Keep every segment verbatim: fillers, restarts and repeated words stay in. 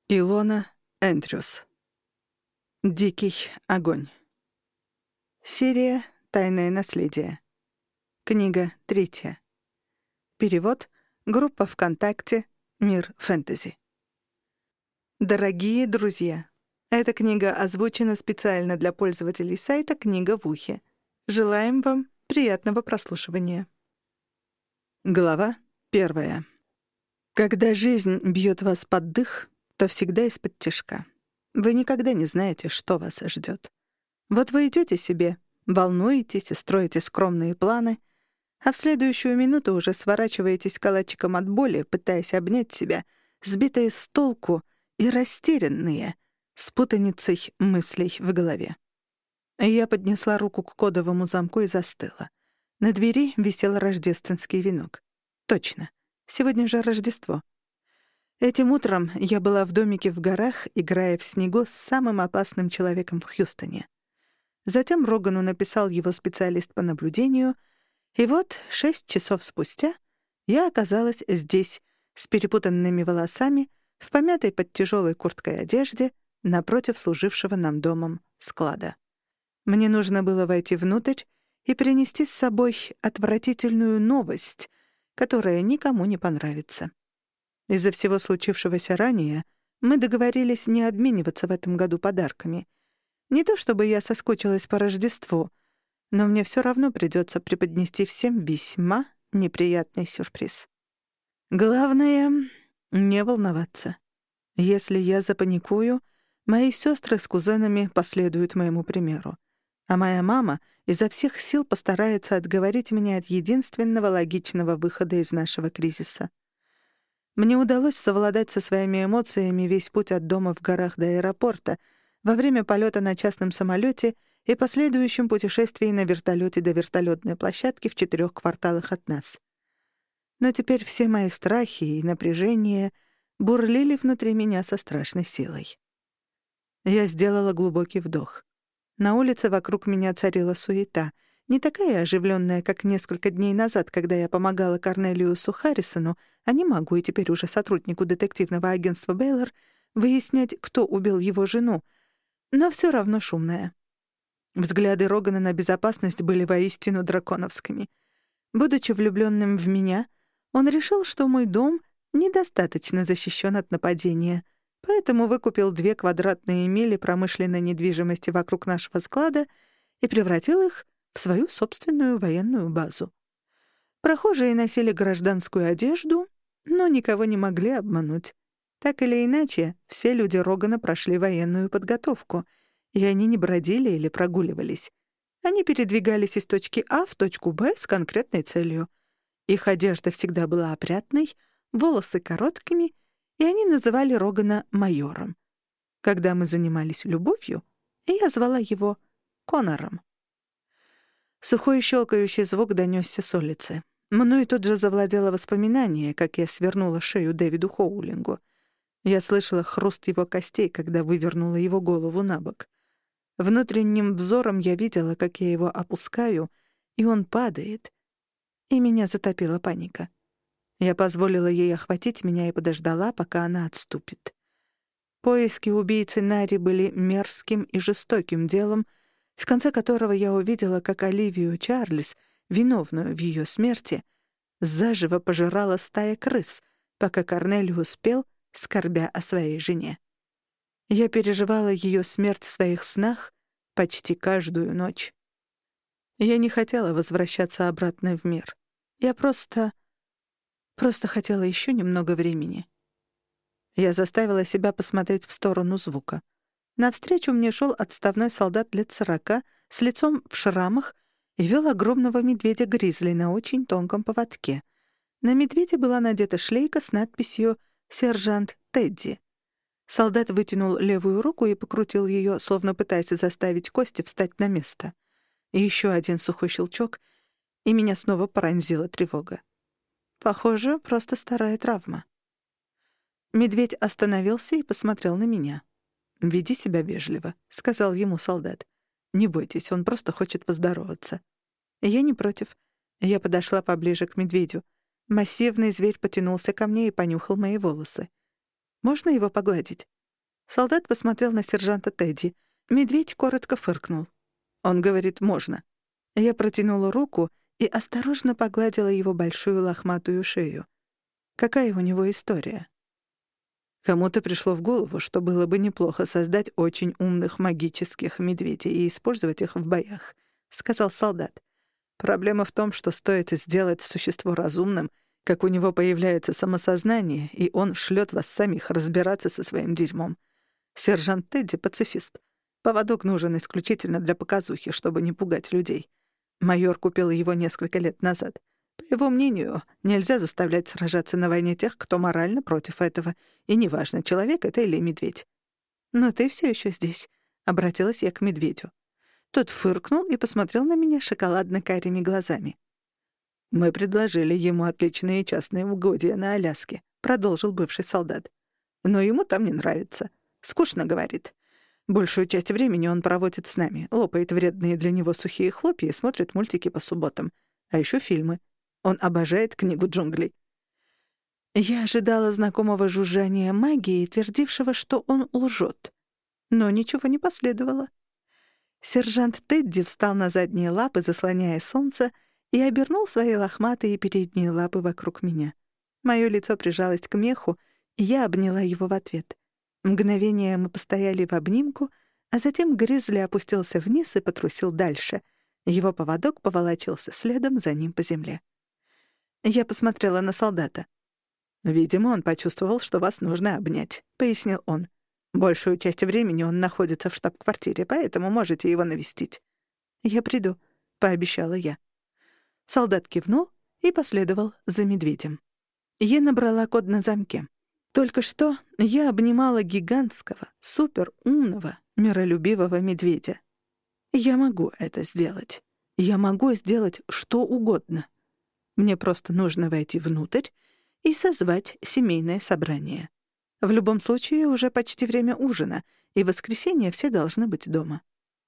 Илона Эндрюс. Дикий огонь. Серия «Тайное наследие». Книга третья. Перевод. Группа ВКонтакте «Мир фэнтези». Дорогие друзья, эта книга озвучена специально для пользователей сайта «Книга в ухе». Желаем вам приятного прослушивания. Глава первая. Когда жизнь бьет вас под дых, то всегда из-под тишка. Вы никогда не знаете, что вас ждет. Вот вы идете себе, волнуетесь и строите скромные планы, а в следующую минуту уже сворачиваетесь калачиком от боли, пытаясь обнять себя, сбитые с толку и растерянные, с путаницей мыслей в голове. Я поднесла руку к кодовому замку и застыла. На двери висел рождественский венок. Точно, сегодня же Рождество. Этим утром я была в домике в горах, играя в снегу с самым опасным человеком в Хьюстоне. Затем Рогану написал его специалист по наблюдению, и вот шесть часов спустя я оказалась здесь, с перепутанными волосами, в помятой под тяжелой курткой одежде, напротив служившего нам домом склада. Мне нужно было войти внутрь и принести с собой отвратительную новость, которая никому не понравится. Из-за всего случившегося ранее мы договорились не обмениваться в этом году подарками. Не то чтобы я соскучилась по Рождеству, но мне все равно придется преподнести всем весьма неприятный сюрприз. Главное — не волноваться. Если я запаникую, мои сестры с кузенами последуют моему примеру, а моя мама изо всех сил постарается отговорить меня от единственного логичного выхода из нашего кризиса. Мне удалось совладать со своими эмоциями весь путь от дома в горах до аэропорта, во время полета на частном самолете и последующем путешествии на вертолете до вертолетной площадки в четырех кварталах от нас. Но теперь все мои страхи и напряжение бурлили внутри меня со страшной силой. Я сделала глубокий вдох. На улице вокруг меня царила суета, не такая оживленная, как несколько дней назад, когда я помогала Корнелиусу Харрисону, а не могу и теперь уже сотруднику детективного агентства Бейлор, выяснять, кто убил его жену, но все равно шумная. Взгляды Рогана на безопасность были воистину драконовскими. Будучи влюбленным в меня, он решил, что мой дом недостаточно защищен от нападения, поэтому выкупил две квадратные мили промышленной недвижимости вокруг нашего склада и превратил их в свою собственную военную базу. Прохожие носили гражданскую одежду, но никого не могли обмануть. Так или иначе, все люди Рогана прошли военную подготовку, и они не бродили или прогуливались. Они передвигались из точки А в точку Б с конкретной целью. Их одежда всегда была опрятной, волосы короткими, и они называли Рогана майором. Когда мы занимались любовью, я звала его Конором. Сухой щелкающий звук донёсся с улицы. Мною тут же завладело воспоминание, как я свернула шею Дэвиду Хоулингу. Я слышала хруст его костей, когда вывернула его голову на бок. Внутренним взором я видела, как я его опускаю, и он падает, и меня затопила паника. Я позволила ей охватить меня и подождала, пока она отступит. Поиски убийцы Нари были мерзким и жестоким делом, в конце которого я увидела, как Оливию Чарльз, виновную в ее смерти, заживо пожирала стая крыс, пока Корнелиус пел, скорбя о своей жене. Я переживала ее смерть в своих снах почти каждую ночь. Я не хотела возвращаться обратно в мир. Я просто... просто хотела еще немного времени. Я заставила себя посмотреть в сторону звука. Навстречу мне шел отставной солдат лет сорока с лицом в шрамах и вел огромного медведя-гризли на очень тонком поводке. На медведя была надета шлейка с надписью «Сержант Тедди». Солдат вытянул левую руку и покрутил ее, словно пытаясь заставить кости встать на место. И еще один сухой щелчок, и меня снова пронзила тревога. Похоже, просто старая травма. Медведь остановился и посмотрел на меня. «Веди себя вежливо», — сказал ему солдат. «Не бойтесь, он просто хочет поздороваться». Я не против. Я подошла поближе к медведю. Массивный зверь потянулся ко мне и понюхал мои волосы. «Можно его погладить?» Солдат посмотрел на сержанта Тедди. Медведь коротко фыркнул. Он говорит «можно». Я протянула руку и осторожно погладила его большую лохматую шею. Какая у него история? Кому-то пришло в голову, что было бы неплохо создать очень умных магических медведей и использовать их в боях, — сказал солдат. Проблема в том, что стоит сделать существо разумным, как у него появляется самосознание, и он шлет вас самих разбираться со своим дерьмом. Сержант Тедди — пацифист. Поводок нужен исключительно для показухи, чтобы не пугать людей. Майор купил его несколько лет назад. По его мнению, нельзя заставлять сражаться на войне тех, кто морально против этого, и неважно, человек это или медведь. «Но ты все еще здесь», — обратилась я к медведю. Тот фыркнул и посмотрел на меня шоколадно-карими глазами. «Мы предложили ему отличные частные угодья на Аляске», — продолжил бывший солдат. «Но ему там не нравится. Скучно, — говорит. Большую часть времени он проводит с нами, лопает вредные для него сухие хлопья и смотрит мультики по субботам. А еще фильмы. Он обожает книгу джунглей». Я ожидала знакомого жужжания магии, твердившего, что он лжет. Но ничего не последовало. Сержант Тедди встал на задние лапы, заслоняя солнце, и обернул свои лохматые передние лапы вокруг меня. Моё лицо прижалось к меху, и я обняла его в ответ. Мгновение мы постояли в обнимку, а затем Гризли опустился вниз и потрусил дальше. Его поводок поволочился следом за ним по земле. Я посмотрела на солдата. «Видимо, он почувствовал, что вас нужно обнять», — пояснил он. «Большую часть времени он находится в штаб-квартире, поэтому можете его навестить». «Я приду», — пообещала я. Солдат кивнул и последовал за медведем. Я набрала код на замке. Только что я обнимала гигантского, суперумного, миролюбивого медведя. Я могу это сделать. Я могу сделать что угодно. Мне просто нужно войти внутрь и созвать семейное собрание. В любом случае, уже почти время ужина, и в воскресенье все должны быть дома.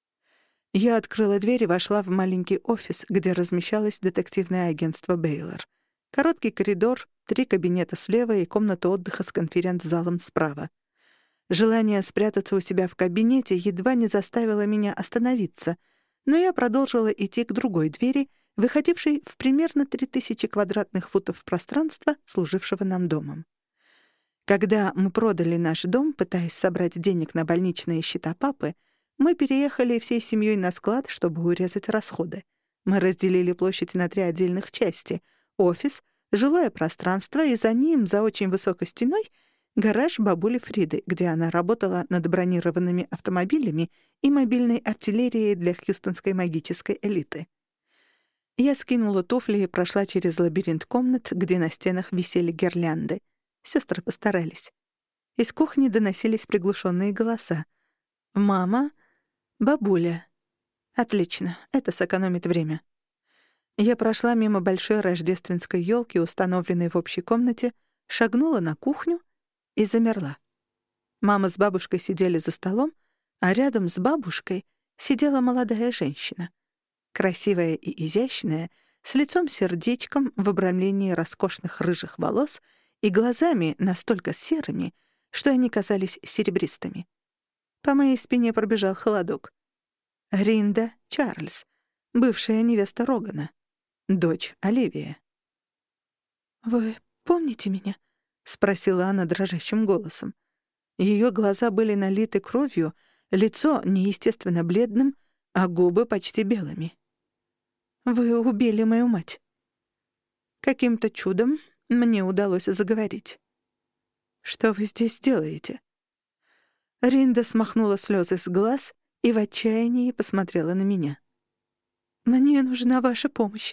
Я открыла дверь и вошла в маленький офис, где размещалось детективное агентство «Бейлор». Короткий коридор, три кабинета слева и комната отдыха с конференц-залом справа. Желание спрятаться у себя в кабинете едва не заставило меня остановиться, но я продолжила идти к другой двери, выходившей в примерно три тысячи квадратных футов пространства, служившего нам домом. Когда мы продали наш дом, пытаясь собрать денег на больничные счета папы, мы переехали всей семьей на склад, чтобы урезать расходы. Мы разделили площадь на три отдельных части — офис, жилое пространство, и за ним, за очень высокой стеной, гараж бабули Фриды, где она работала над бронированными автомобилями и мобильной артиллерией для хьюстонской магической элиты. Я скинула туфли и прошла через лабиринт комнат, где на стенах висели гирлянды. Сестры постарались. Из кухни доносились приглушенные голоса. «Мама? Бабуля?» Отлично, это сэкономит время. Я прошла мимо большой рождественской елки, установленной в общей комнате, шагнула на кухню и замерла. Мама с бабушкой сидели за столом, а рядом с бабушкой сидела молодая женщина. Красивая и изящная, с лицом-сердечком в обрамлении роскошных рыжих волос и глазами настолько серыми, что они казались серебристыми. По моей спине пробежал холодок. Ринда Чарльз, бывшая невеста Рогана, дочь Оливии. «Вы помните меня?» — спросила она дрожащим голосом. Ее глаза были налиты кровью, лицо неестественно бледным, а губы почти белыми. «Вы убили мою мать». Каким-то чудом мне удалось заговорить. «Что вы здесь делаете?» Ринда смахнула слезы с глаз и в отчаянии посмотрела на меня. «Мне нужна ваша помощь».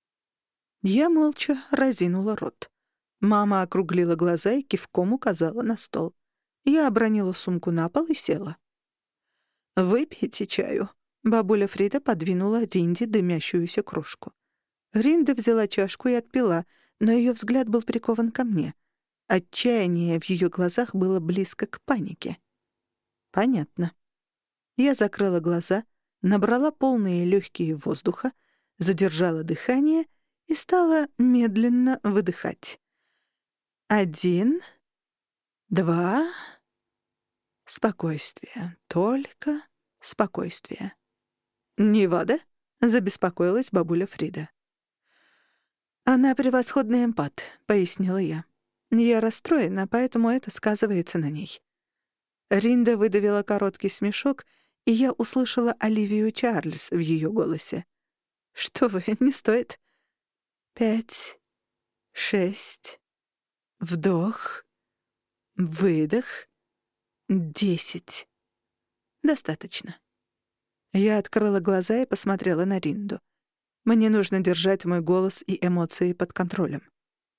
Я молча разинула рот. Мама округлила глаза и кивком указала на стол. Я обронила сумку на пол и села. «Выпейте чаю». Бабуля Фрида подвинула Ринде дымящуюся кружку. Ринда взяла чашку и отпила, но ее взгляд был прикован ко мне. Отчаяние в ее глазах было близко к панике. Понятно. Я закрыла глаза, набрала полные легкие воздуха, задержала дыхание и стала медленно выдыхать. Один, два, Спокойствие. Только спокойствие. «Невада?» — забеспокоилась бабуля Фрида. «Она превосходный эмпат», — пояснила я. «Я расстроена, поэтому это сказывается на ней». Ринда выдавила короткий смешок, и я услышала Оливию Чарльз в ее голосе. «Что вы, не стоит». Пять, шесть, вдох, выдох, десять. Достаточно. Я открыла глаза и посмотрела на Ринду. Мне нужно держать мой голос и эмоции под контролем.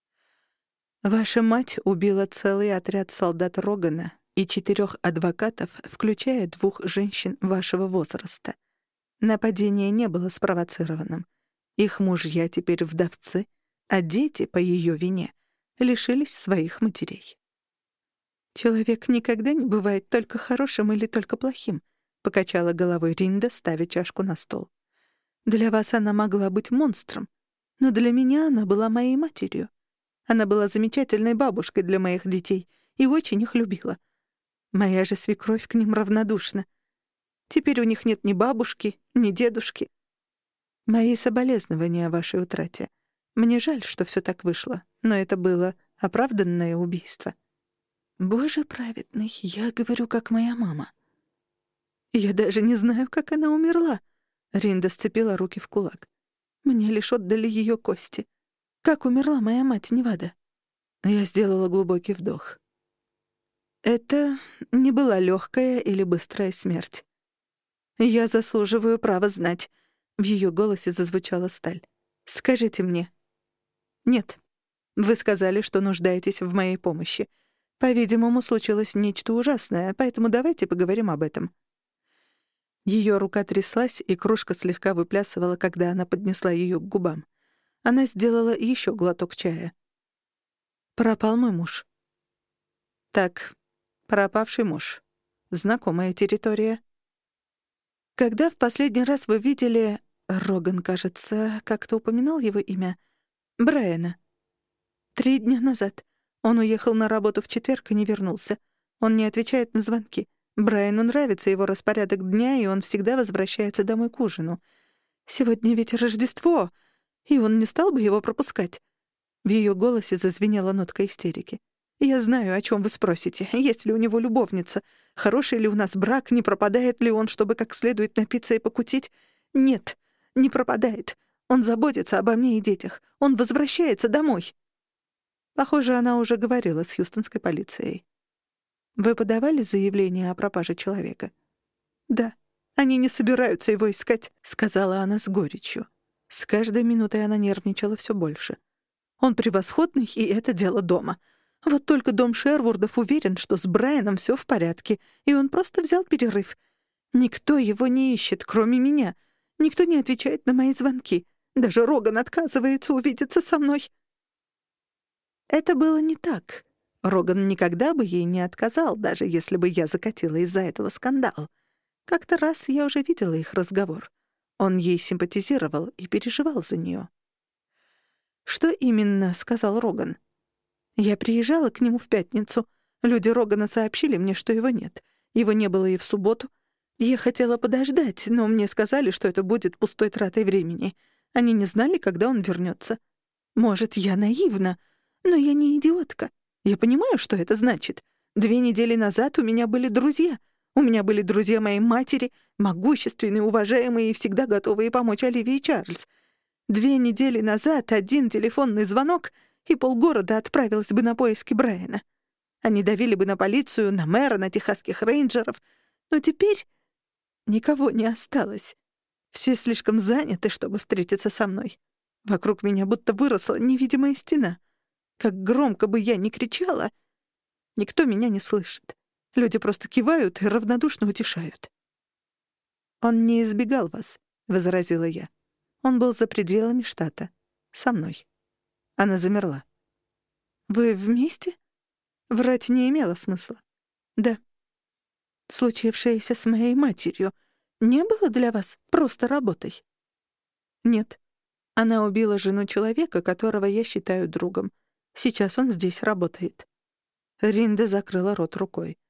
Ваша мать убила целый отряд солдат Рогана и четырех адвокатов, включая двух женщин вашего возраста. Нападение не было спровоцированным. Их мужья теперь вдовцы, а дети, по ее вине, лишились своих матерей. «Человек никогда не бывает только хорошим или только плохим», — покачала головой Ринда, ставя чашку на стол. «Для вас она могла быть монстром, но для меня она была моей матерью. Она была замечательной бабушкой для моих детей и очень их любила. Моя же свекровь к ним равнодушна. Теперь у них нет ни бабушки, ни дедушки. Мои соболезнования о вашей утрате. Мне жаль, что все так вышло, но это было оправданное убийство». «Боже праведный, я говорю, как моя мама». «Я даже не знаю, как она умерла». Ринда сцепила руки в кулак. «Мне лишь отдали ее кости. Как умерла моя мать Невада?» Я сделала глубокий вдох. Это не была легкая или быстрая смерть. «Я заслуживаю права знать». В ее голосе зазвучала сталь. «Скажите мне». «Нет. Вы сказали, что нуждаетесь в моей помощи. По-видимому, случилось нечто ужасное, поэтому давайте поговорим об этом». Ее рука тряслась, и кружка слегка выплясывала, когда она поднесла ее к губам. Она сделала еще глоток чая. «Пропал мой муж». «Так, пропавший муж. Знакомая территория». «Когда в последний раз вы видели...» Роган, кажется, как-то упоминал его имя. «Брайана». «Три дня назад. Он уехал на работу в четверг и не вернулся. Он не отвечает на звонки. Брайану нравится его распорядок дня, и он всегда возвращается домой к ужину. Сегодня ведь Рождество, и он не стал бы его пропускать». В ее голосе зазвенела нотка истерики. «Я знаю, о чем вы спросите. Есть ли у него любовница? Хороший ли у нас брак? Не пропадает ли он, чтобы как следует напиться и покутить? Нет, не пропадает. Он заботится обо мне и детях. Он возвращается домой». Похоже, она уже говорила с хьюстонской полицией. «Вы подавали заявление о пропаже человека?» «Да. Они не собираются его искать», — сказала она с горечью. С каждой минутой она нервничала все больше. «Он превосходный, и это дело дома. Вот только дом Шервурдов уверен, что с Брайаном все в порядке, и он просто взял перерыв. Никто его не ищет, кроме меня. Никто не отвечает на мои звонки. Даже Роган отказывается увидеться со мной». Это было не так. Роган никогда бы ей не отказал, даже если бы я закатила из-за этого скандал. Как-то раз я уже видела их разговор. Он ей симпатизировал и переживал за нее. «Что именно?» — сказал Роган. «Я приезжала к нему в пятницу. Люди Рогана сообщили мне, что его нет. Его не было и в субботу. Я хотела подождать, но мне сказали, что это будет пустой тратой времени. Они не знали, когда он вернется. Может, я наивна, но я не идиотка. Я понимаю, что это значит. Две недели назад у меня были друзья. У меня были друзья моей матери, могущественные, уважаемые и всегда готовые помочь Оливии Чарльз. Две недели назад один телефонный звонок, и полгорода отправилось бы на поиски Брайана. Они давили бы на полицию, на мэра, на техасских рейнджеров. Но теперь никого не осталось. Все слишком заняты, чтобы встретиться со мной. Вокруг меня будто выросла невидимая стена. Как громко бы я ни кричала, никто меня не слышит. Люди просто кивают и равнодушно утешают. «Он не избегал вас», — возразила я. «Он был за пределами штата. Со мной». Она замерла. «Вы вместе?» Врать не имело смысла. «Да». «Случившееся с моей матерью не было для вас просто работой?» «Нет. Она убила жену человека, которого я считаю другом. Сейчас он здесь работает». Ринда закрыла рот рукой.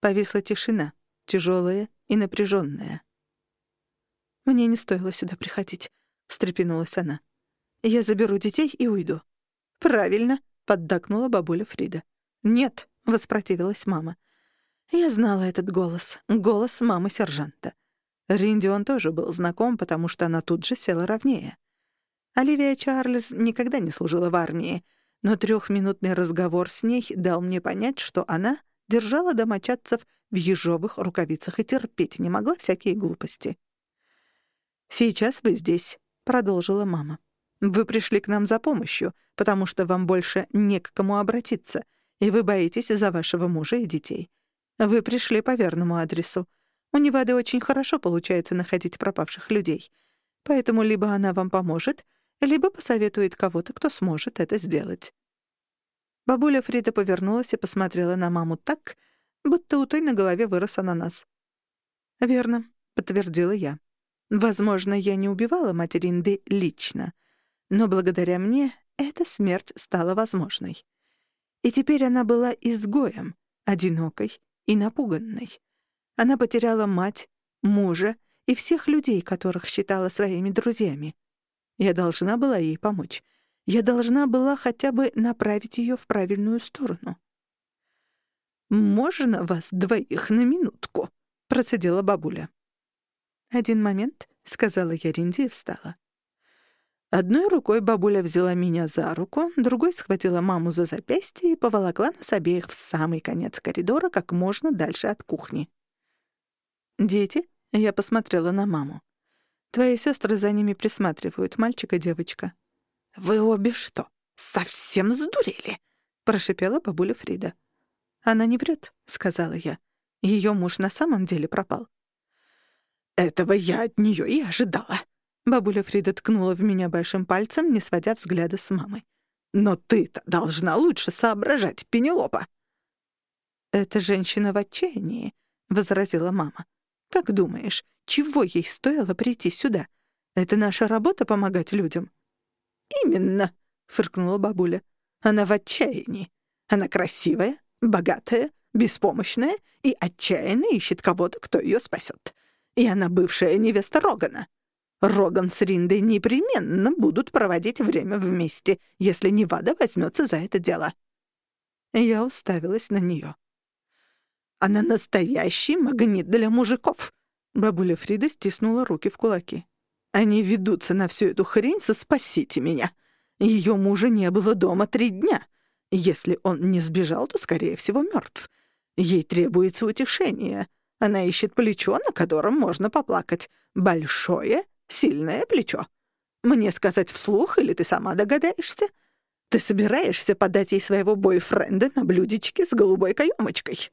Повисла тишина, тяжелая и напряженная. «Мне не стоило сюда приходить», — встрепенулась она. «Я заберу детей и уйду». «Правильно», — поддакнула бабуля Фрида. «Нет», — воспротивилась мама. Я знала этот голос, голос мамы-сержанта. Ринди он тоже был знаком, потому что она тут же села ровнее. Оливия Чарльз никогда не служила в армии, но трехминутный разговор с ней дал мне понять, что она держала домочадцев в ежовых рукавицах и терпеть не могла всякие глупости. «Сейчас вы здесь», — продолжила мама. «Вы пришли к нам за помощью, потому что вам больше не к кому обратиться, и вы боитесь за вашего мужа и детей. Вы пришли по верному адресу. У Невады очень хорошо получается находить пропавших людей, поэтому либо она вам поможет, либо посоветует кого-то, кто сможет это сделать». Бабуля Фрида повернулась и посмотрела на маму так, будто у той на голове вырос ананас. «Верно», — подтвердила я. «Возможно, я не убивала мать Ринды лично, но благодаря мне эта смерть стала возможной. И теперь она была изгоем, одинокой и напуганной. Она потеряла мать, мужа и всех людей, которых считала своими друзьями. Я должна была ей помочь. Я должна была хотя бы направить ее в правильную сторону». «Можно вас двоих на минутку?» — процедила бабуля. «Один момент», — сказала я Ринди и встала. Одной рукой бабуля взяла меня за руку, другой схватила маму за запястье и поволокла нас обеих в самый конец коридора, как можно дальше от кухни. «Дети?» — я посмотрела на маму. «Твои сестры за ними присматривают, мальчик и девочка». «Вы обе что, совсем сдурели?» — прошипела бабуля Фрида. «Она не врет», — сказала я. «Ее муж на самом деле пропал». «Этого я от нее и ожидала». Бабуля Фрида ткнула в меня большим пальцем, не сводя взгляда с мамы. «Но ты-то должна лучше соображать, Пенелопа». «Эта женщина в отчаянии», — возразила мама. «Как думаешь, чего ей стоило прийти сюда? Это наша работа — помогать людям». «Именно», — фыркнула бабуля. «Она в отчаянии. Она красивая, богатая, беспомощная и отчаянно ищет кого-то, кто ее спасет. И она бывшая невеста Рогана. Роган с Риндой непременно будут проводить время вместе, если Невада возьмется за это дело». Я уставилась на нее. «Она настоящий магнит для мужиков!» Бабуля Фрида стиснула руки в кулаки. «Они ведутся на всю эту хрень со «спасите меня». Ее мужа не было дома три дня. Если он не сбежал, то, скорее всего, мертв. Ей требуется утешение. Она ищет плечо, на котором можно поплакать. Большое, сильное плечо. Мне сказать вслух, или ты сама догадаешься? Ты собираешься подать ей своего бойфренда на блюдечке с голубой каемочкой?»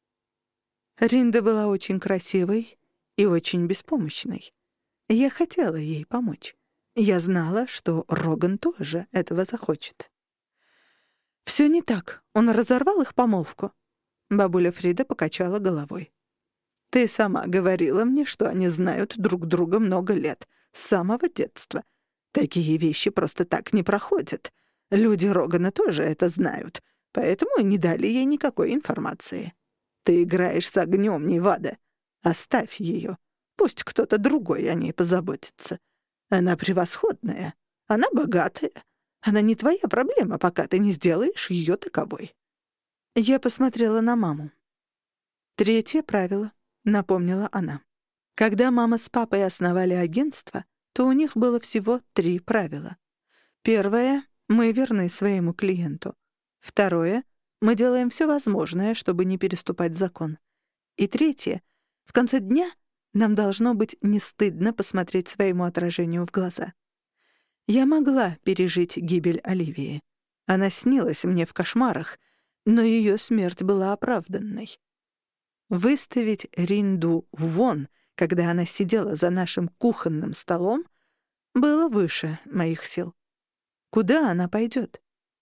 Ринда была очень красивой и очень беспомощной. Я хотела ей помочь. Я знала, что Роган тоже этого захочет. «Всё не так. Он разорвал их помолвку». Бабуля Фрида покачала головой. «Ты сама говорила мне, что они знают друг друга много лет, с самого детства. Такие вещи просто так не проходят. Люди Рогана тоже это знают, поэтому и не дали ей никакой информации. Ты играешь с огнём, Невада. Оставь её. Пусть кто-то другой о ней позаботится. Она превосходная, она богатая. Она не твоя проблема, пока ты не сделаешь её таковой». Я посмотрела на маму. «Третье правило», — напомнила она. Когда мама с папой основали агентство, то у них было всего три правила. Первое — мы верны своему клиенту. Второе — мы делаем все возможное, чтобы не переступать закон. И третье — в конце дня нам должно быть не стыдно посмотреть своему отражению в глаза. Я могла пережить гибель Оливии. Она снилась мне в кошмарах, но ее смерть была оправданной. Выставить Ринду вон, когда она сидела за нашим кухонным столом, было выше моих сил. Куда она пойдет?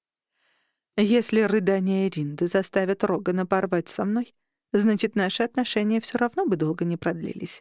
Если рыдания Ринды заставят Рогана порвать со мной, значит, наши отношения все равно бы долго не продлились.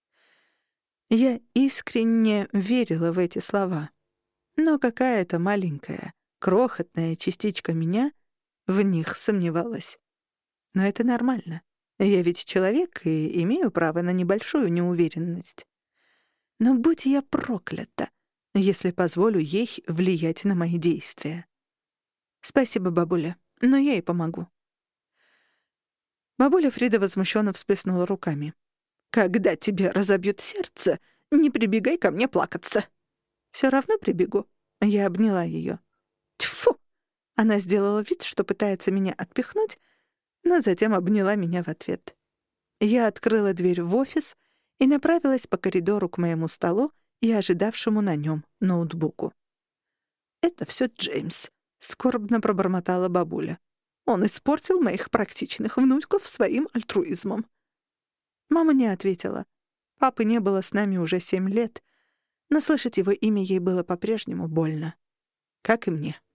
Я искренне верила в эти слова, но какая-то маленькая, крохотная частичка меня в них сомневалась. Но это нормально. Я ведь человек и имею право на небольшую неуверенность. Но будь я проклята, если позволю ей влиять на мои действия. Спасибо, бабуля, но я ей помогу. Бабуля Фрида возмущенно всплеснула руками. «Когда тебе разобьют сердце, не прибегай ко мне плакаться». «Всё равно прибегу». Я обняла её. Тьфу! Она сделала вид, что пытается меня отпихнуть, но затем обняла меня в ответ. Я открыла дверь в офис и направилась по коридору к моему столу и ожидавшему на нём ноутбуку. «Это всё Джеймс», — скорбно пробормотала бабуля. «Он испортил моих практичных внучков своим альтруизмом». Мама не ответила. Папы не было с нами уже семь лет, но слышать его имя ей было по-прежнему больно. Как и мне.